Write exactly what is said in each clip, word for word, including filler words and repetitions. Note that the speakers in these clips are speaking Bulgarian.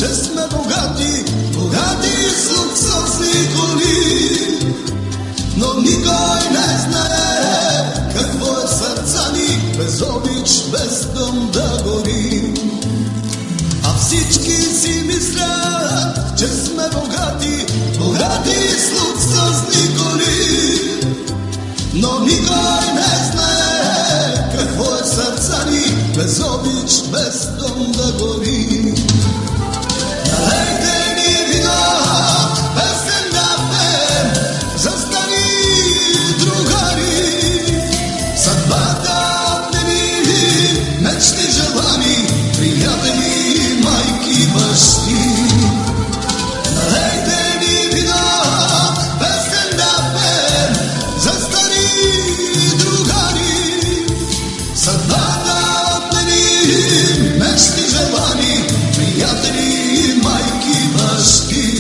че сме богати, богати с луксозни коли. Но никой не знае какво е сърца ни, без обич, без дом да гори. А всички си мислят, че сме богати, богати с луксозни коли. Но никой не знае какво е сърца ни, без обич, без дом да гори. Налейте ни вино, песен да пеем за стари другари. Съдбата отмени мечти, желани, приятели, майки, бащи. Налейте ни вино, песен да пеем за стари другари. Съдбата отмени мечти, желани, приятели, майки, бащи.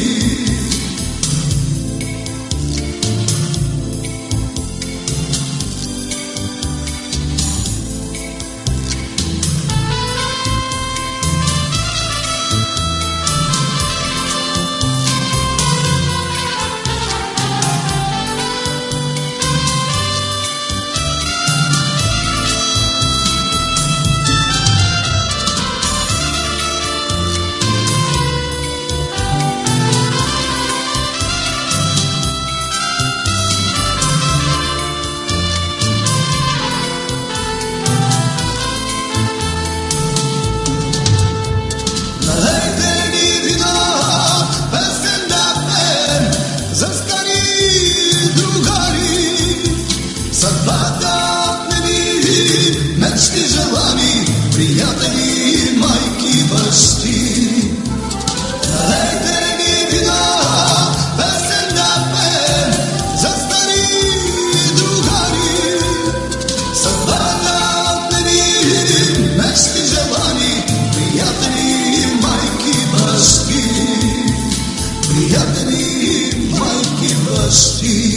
Мечти, желани, приятели, майки, бащи. Налейте ни вино, песен да пеем за стари другари. Съдбата отмени мечти, желани, приятели, майки, бащи. Приятели, майки, бащи.